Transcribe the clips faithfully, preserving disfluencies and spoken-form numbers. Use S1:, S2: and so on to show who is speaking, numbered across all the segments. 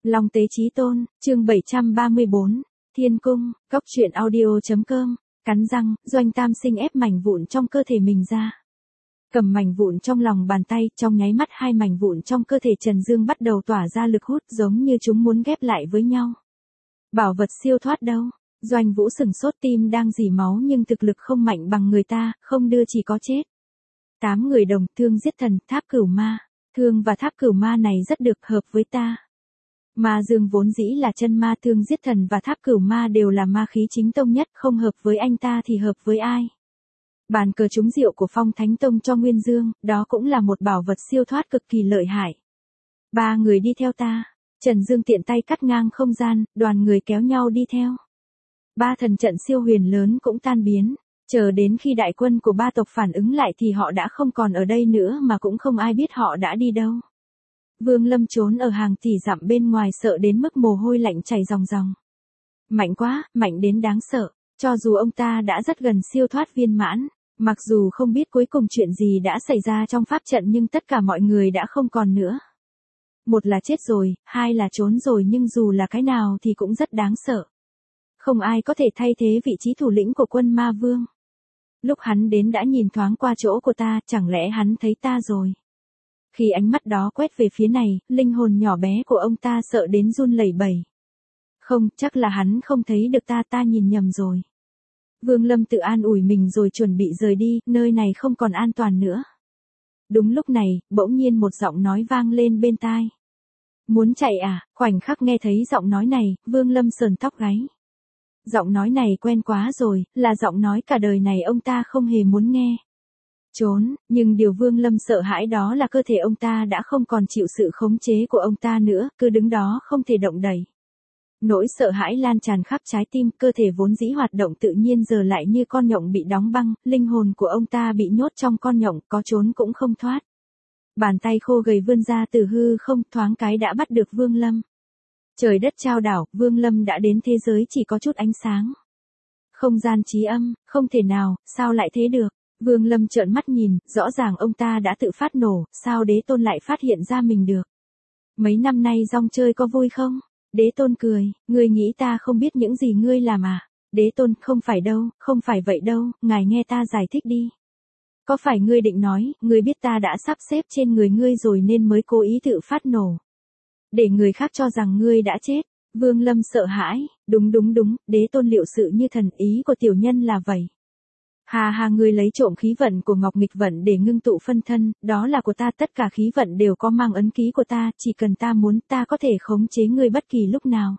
S1: Long Tế Chí Tôn, chương bảy trăm ba mươi bốn, Thiên Cung, Cóc Truyện Audio chấm com, cắn răng, Doanh Tam Sinh ép mảnh vụn trong cơ thể mình ra. Cầm mảnh vụn trong lòng bàn tay, trong nháy mắt hai mảnh vụn trong cơ thể Trần Dương bắt đầu tỏa ra lực hút giống như chúng muốn ghép lại với nhau. Bảo vật siêu thoát đâu? Doanh Vũ sừng sốt, tim đang rỉ máu nhưng thực lực không mạnh bằng người ta, không đưa chỉ có chết. Tám người đồng, thương giết thần, tháp cửu ma. Thương và tháp cửu ma này rất được hợp với ta. Ma Dương vốn dĩ là chân ma, thương giết thần và tháp cửu ma đều là ma khí chính tông nhất, không hợp với anh ta thì hợp với ai? Bàn cờ trúng rượu của Phong Thánh Tông cho Nguyên Dương, đó cũng là một bảo vật siêu thoát cực kỳ lợi hại. Ba người đi theo ta. Trần Dương tiện tay cắt ngang không gian, đoàn người kéo nhau đi theo. Ba thần trận siêu huyền lớn cũng tan biến. Chờ đến khi đại quân của ba tộc phản ứng lại thì họ đã không còn ở đây nữa mà cũng không ai biết họ đã đi đâu. Vương Lâm trốn ở hàng tỷ dặm bên ngoài, sợ đến mức mồ hôi lạnh chảy ròng ròng. Mạnh quá, mạnh đến đáng sợ. Cho dù ông ta đã rất gần siêu thoát viên mãn, mặc dù không biết cuối cùng chuyện gì đã xảy ra trong pháp trận nhưng tất cả mọi người đã không còn nữa. Một là chết rồi, hai là trốn rồi, nhưng dù là cái nào thì cũng rất đáng sợ. Không ai có thể thay thế vị trí thủ lĩnh của quân ma vương. Lúc hắn đến đã nhìn thoáng qua chỗ của ta, chẳng lẽ hắn thấy ta rồi? Khi ánh mắt đó quét về phía này, linh hồn nhỏ bé của ông ta sợ đến run lẩy bẩy. Không, chắc là hắn không thấy được ta, ta nhìn nhầm rồi. Vương Lâm tự an ủi mình rồi chuẩn bị rời đi, nơi này không còn an toàn nữa. Đúng lúc này, bỗng nhiên một giọng nói vang lên bên tai. Muốn chạy à? Khoảnh khắc nghe thấy giọng nói này, Vương Lâm sờn tóc gáy. Giọng nói này quen quá rồi, là giọng nói cả đời này ông ta không hề muốn nghe. Trốn, nhưng điều Vương Lâm sợ hãi đó là cơ thể ông ta đã không còn chịu sự khống chế của ông ta nữa, cứ đứng đó không thể động đậy. Nỗi sợ hãi lan tràn khắp trái tim, cơ thể vốn dĩ hoạt động tự nhiên giờ lại như con nhộng bị đóng băng, linh hồn của ông ta bị nhốt trong con nhộng, có trốn cũng không thoát. Bàn tay khô gầy vươn ra từ hư không, thoáng cái đã bắt được Vương Lâm. Trời đất trao đảo, Vương Lâm đã đến thế giới chỉ có chút ánh sáng. Không gian trí âm, không thể nào, sao lại thế được? Vương Lâm trợn mắt nhìn, rõ ràng ông ta đã tự phát nổ, sao Đế Tôn lại phát hiện ra mình được? Mấy năm nay rong chơi có vui không? Đế Tôn cười, ngươi nghĩ ta không biết những gì ngươi làm à? Đế Tôn, không phải đâu, không phải vậy đâu, ngài nghe ta giải thích đi. Có phải ngươi định nói, ngươi biết ta đã sắp xếp trên người ngươi rồi nên mới cố ý tự phát nổ? Để người khác cho rằng ngươi đã chết. Vương Lâm sợ hãi, đúng đúng đúng, Đế Tôn liệu sự như thần, ý của tiểu nhân là vậy. Hà hà, ngươi lấy trộm khí vận của Ngọc Nghịch Vận để ngưng tụ phân thân, đó là của ta, tất cả khí vận đều có mang ấn ký của ta, chỉ cần ta muốn ta có thể khống chế ngươi bất kỳ lúc nào.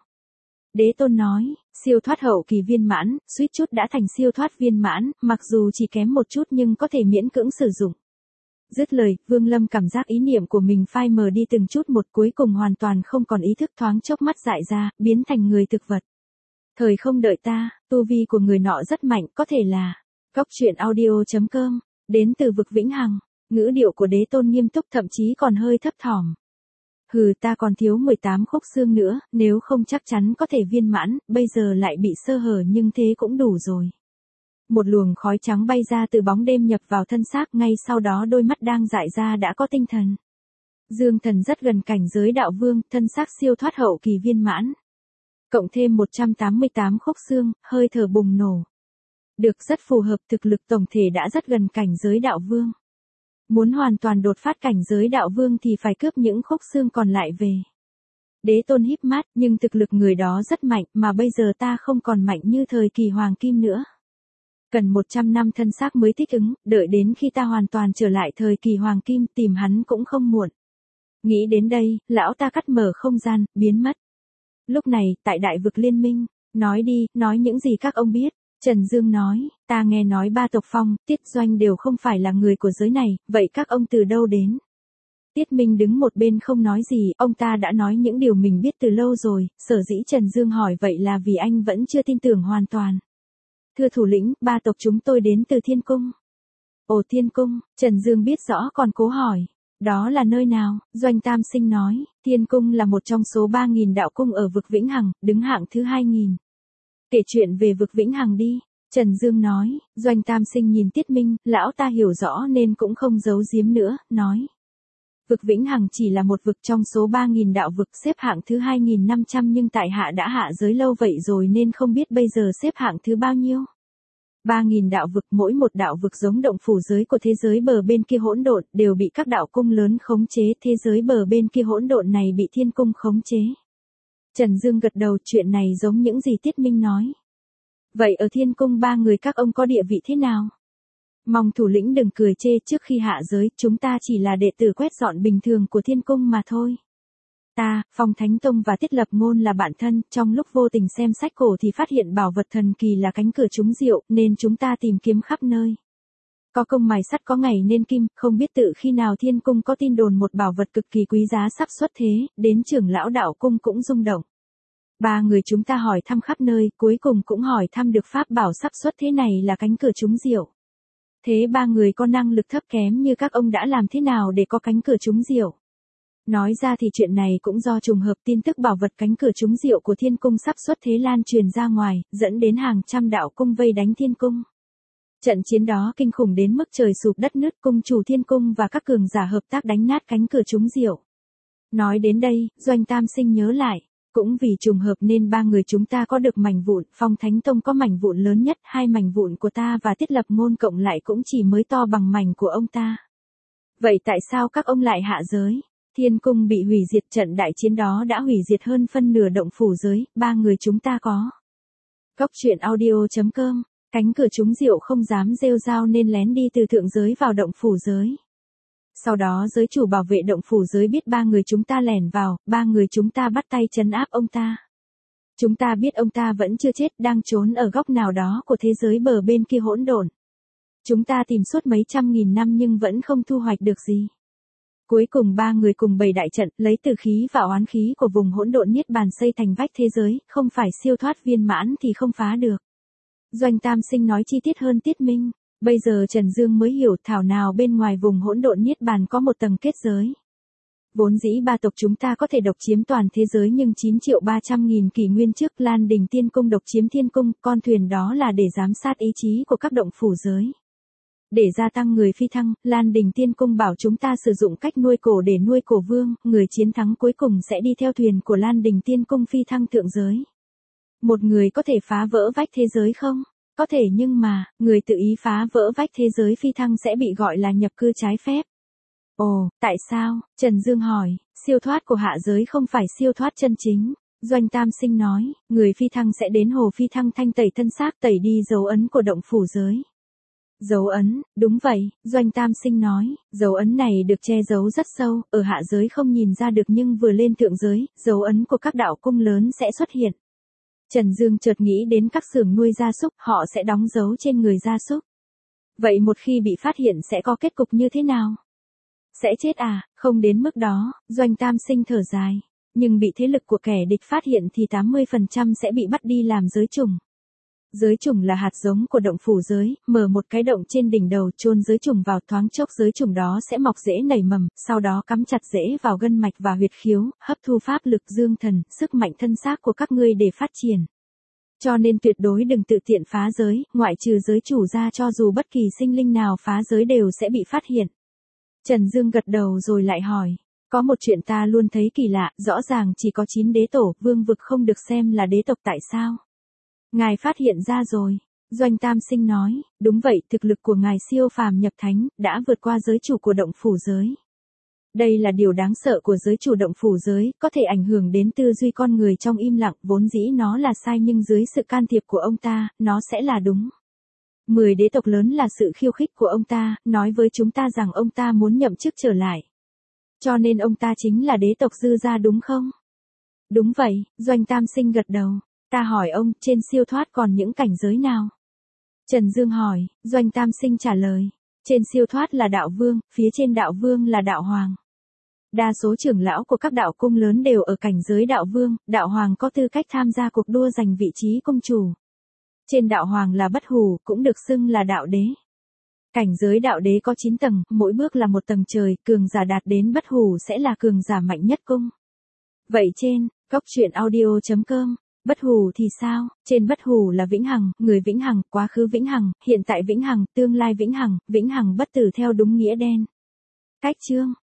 S1: Đế Tôn nói, siêu thoát hậu kỳ viên mãn, suýt chút đã thành siêu thoát viên mãn, mặc dù chỉ kém một chút nhưng có thể miễn cưỡng sử dụng. Dứt lời, Vương Lâm cảm giác ý niệm của mình phai mờ đi từng chút một, cuối cùng hoàn toàn không còn ý thức, thoáng chốc mắt dại ra, biến thành người thực vật. Thời không đợi ta, tu vi của người nọ rất mạnh, có thể là Cóc Truyện Audio chấm com, đến từ vực vĩnh hằng. Ngữ điệu của Đế Tôn nghiêm túc, thậm chí còn hơi thấp thỏm. Hừ, ta còn thiếu mười tám khúc xương nữa, nếu không chắc chắn có thể viên mãn, bây giờ lại bị sơ hở nhưng thế cũng đủ rồi. Một luồng khói trắng bay ra từ bóng đêm nhập vào thân xác, ngay sau đó đôi mắt đang dại ra đã có tinh thần. Dương Thần rất gần cảnh giới đạo vương, thân xác siêu thoát hậu kỳ viên mãn. Cộng thêm một trăm tám mươi tám khúc xương, hơi thở bùng nổ. Được, rất phù hợp, thực lực tổng thể đã rất gần cảnh giới đạo vương. Muốn hoàn toàn đột phát cảnh giới đạo vương thì phải cướp những khúc xương còn lại về. Đế Tôn híp mắt, nhưng thực lực người đó rất mạnh, mà bây giờ ta không còn mạnh như thời kỳ hoàng kim nữa. Cần một trăm năm thân xác mới thích ứng, đợi đến khi ta hoàn toàn trở lại thời kỳ hoàng kim, tìm hắn cũng không muộn. Nghĩ đến đây, lão ta cắt mở không gian, biến mất. Lúc này, tại đại vực liên minh, nói đi, nói những gì các ông biết. Trần Dương nói, ta nghe nói ba tộc Phong, Tiết Doanh đều không phải là người của giới này, vậy các ông từ đâu đến? Tiết Minh đứng một bên không nói gì, ông ta đã nói những điều mình biết từ lâu rồi, sở dĩ Trần Dương hỏi vậy là vì anh vẫn chưa tin tưởng hoàn toàn. Thưa thủ lĩnh, ba tộc chúng tôi đến từ Thiên Cung. Ồ, Thiên Cung, Trần Dương biết rõ còn cố hỏi. Đó là nơi nào? Doanh Tam Sinh nói, Thiên Cung là một trong số ba nghìn đạo cung ở vực vĩnh hằng, đứng hạng thứ hai nghìn. Kể chuyện về vực vĩnh hằng đi. Trần Dương nói, Doanh Tam Sinh nhìn Tiết Minh, lão ta hiểu rõ nên cũng không giấu giếm nữa, nói. Vực Vĩnh Hằng chỉ là một vực trong số ba nghìn đạo vực xếp hạng thứ hai nghìn năm trăm nhưng tại hạ đã hạ giới lâu vậy rồi nên không biết bây giờ xếp hạng thứ bao nhiêu. ba nghìn đạo vực, mỗi một đạo vực giống động phủ giới của thế giới bờ bên kia hỗn độn, đều bị các đạo cung lớn khống chế, thế giới bờ bên kia hỗn độn này bị thiên cung khống chế. Trần Dương gật đầu, chuyện này giống những gì Tiết Minh nói. Vậy ở thiên cung ba người các ông có địa vị thế nào? Mong thủ lĩnh đừng cười chê, trước khi hạ giới, chúng ta chỉ là đệ tử quét dọn bình thường của thiên cung mà thôi. Ta, Phong Thánh Tông và Tiết Lập Ngôn là bạn thân, trong lúc vô tình xem sách cổ thì phát hiện bảo vật thần kỳ là cánh cửa trúng diệu, nên chúng ta tìm kiếm khắp nơi. Có công mài sắt có ngày nên kim, không biết tự khi nào thiên cung có tin đồn một bảo vật cực kỳ quý giá sắp xuất thế, đến trưởng lão đạo cung cũng rung động. Ba người chúng ta hỏi thăm khắp nơi, cuối cùng cũng hỏi thăm được pháp bảo sắp xuất thế này là cánh cửa trúng diệu. Thế ba người có năng lực thấp kém như các ông đã làm thế nào để có cánh cửa trúng diệu? Nói ra thì chuyện này cũng do trùng hợp, tin tức bảo vật cánh cửa trúng diệu của thiên cung sắp xuất thế lan truyền ra ngoài, dẫn đến hàng trăm đạo cung vây đánh thiên cung. Trận chiến đó kinh khủng đến mức trời sụp đất nứt, cung chủ thiên cung và các cường giả hợp tác đánh nát cánh cửa trúng diệu. Nói đến đây, Doanh Tam Sinh nhớ lại, cũng vì trùng hợp nên ba người chúng ta có được mảnh vụn, Phong Thánh Tông có mảnh vụn lớn nhất, hai mảnh vụn của ta và Tiết Lập Ngôn cộng lại cũng chỉ mới to bằng mảnh của ông ta. Vậy tại sao các ông lại hạ giới? Thiên cung bị hủy diệt, trận đại chiến đó đã hủy diệt hơn phân nửa động phủ giới, ba người chúng ta có. Góc truyện audio chấm com, cánh cửa trúng diệu không dám rêu rao nên lén đi từ thượng giới vào động phủ giới. Sau đó giới chủ bảo vệ động phủ giới biết ba người chúng ta lẻn vào, ba người chúng ta bắt tay trấn áp ông ta. Chúng ta biết ông ta vẫn chưa chết, đang trốn ở góc nào đó của thế giới bờ bên kia hỗn độn. Chúng ta tìm suốt mấy trăm nghìn năm nhưng vẫn không thu hoạch được gì. Cuối cùng ba người cùng bày đại trận, lấy từ khí và oán khí của vùng hỗn độn niết bàn xây thành vách thế giới, không phải siêu thoát viên mãn thì không phá được. Doanh Tam Sinh nói chi tiết hơn Tiết Minh. Bây giờ Trần Dương mới hiểu thảo nào bên ngoài vùng hỗn độn niết bàn có một tầng kết giới. Vốn dĩ ba tộc chúng ta có thể độc chiếm toàn thế giới nhưng chín triệu ba trăm nghìn kỷ nguyên trước Lan Đình Tiên Cung độc chiếm thiên cung, con thuyền đó là để giám sát ý chí của các động phủ giới. Để gia tăng người phi thăng, Lan Đình Tiên Cung bảo chúng ta sử dụng cách nuôi cổ để nuôi cổ vương, người chiến thắng cuối cùng sẽ đi theo thuyền của Lan Đình Tiên Cung phi thăng thượng giới. Một người có thể phá vỡ vách thế giới không? Có thể nhưng mà, người tự ý phá vỡ vách thế giới phi thăng sẽ bị gọi là nhập cư trái phép. Ồ, tại sao? Trần Dương hỏi, siêu thoát của hạ giới không phải siêu thoát chân chính. Doanh Tam Sinh nói, người phi thăng sẽ đến hồ phi thăng thanh tẩy thân xác, tẩy đi dấu ấn của động phủ giới. Dấu ấn, đúng vậy, Doanh Tam Sinh nói, dấu ấn này được che giấu rất sâu, ở hạ giới không nhìn ra được nhưng vừa lên thượng giới, dấu ấn của các đạo cung lớn sẽ xuất hiện. Trần Dương chợt nghĩ đến các xưởng nuôi gia súc, họ sẽ đóng dấu trên người gia súc. Vậy một khi bị phát hiện sẽ có kết cục như thế nào? Sẽ chết à? Không đến mức đó, Doanh Tam Sinh thở dài. Nhưng bị thế lực của kẻ địch phát hiện thì tám mươi phần trăm sẽ bị bắt đi làm giới chủng. Giới chủng là hạt giống của động phủ giới, mở một cái động trên đỉnh đầu chôn giới chủng vào, thoáng chốc giới chủng đó sẽ mọc rễ nảy mầm, sau đó cắm chặt rễ vào gân mạch và huyệt khiếu, hấp thu pháp lực dương thần, sức mạnh thân xác của các ngươi để phát triển. Cho nên tuyệt đối đừng tự tiện phá giới, ngoại trừ giới chủ ra cho dù bất kỳ sinh linh nào phá giới đều sẽ bị phát hiện. Trần Dương gật đầu rồi lại hỏi, có một chuyện ta luôn thấy kỳ lạ, rõ ràng chỉ có chín đế tổ, vương vực không được xem là đế tộc tại sao? Ngài phát hiện ra rồi. Doanh Tam Sinh nói, đúng vậy, thực lực của ngài siêu phàm nhập thánh, đã vượt qua giới chủ của động phủ giới. Đây là điều đáng sợ của giới chủ động phủ giới, có thể ảnh hưởng đến tư duy con người trong im lặng, vốn dĩ nó là sai nhưng dưới sự can thiệp của ông ta, nó sẽ là đúng. Mười đế tộc lớn là sự khiêu khích của ông ta, nói với chúng ta rằng ông ta muốn nhậm chức trở lại. Cho nên ông ta chính là đế tộc dư gia đúng không? Đúng vậy, Doanh Tam Sinh gật đầu. Ta hỏi ông, trên siêu thoát còn những cảnh giới nào? Trần Dương hỏi, Doanh Tam Sinh trả lời. Trên siêu thoát là đạo vương, phía trên đạo vương là đạo hoàng. Đa số trưởng lão của các đạo cung lớn đều ở cảnh giới đạo vương, đạo hoàng có tư cách tham gia cuộc đua giành vị trí cung chủ. Trên đạo hoàng là bất hủ, cũng được xưng là đạo đế. Cảnh giới đạo đế có chín tầng, mỗi bước là một tầng trời, cường giả đạt đến bất hủ sẽ là cường giả mạnh nhất cung. Vậy trên, góc truyện audio chấm com, bất hủ thì sao? Trên bất hủ là vĩnh hằng, người vĩnh hằng, quá khứ vĩnh hằng, hiện tại vĩnh hằng, tương lai vĩnh hằng, vĩnh hằng bất tử theo đúng nghĩa đen. Cách chương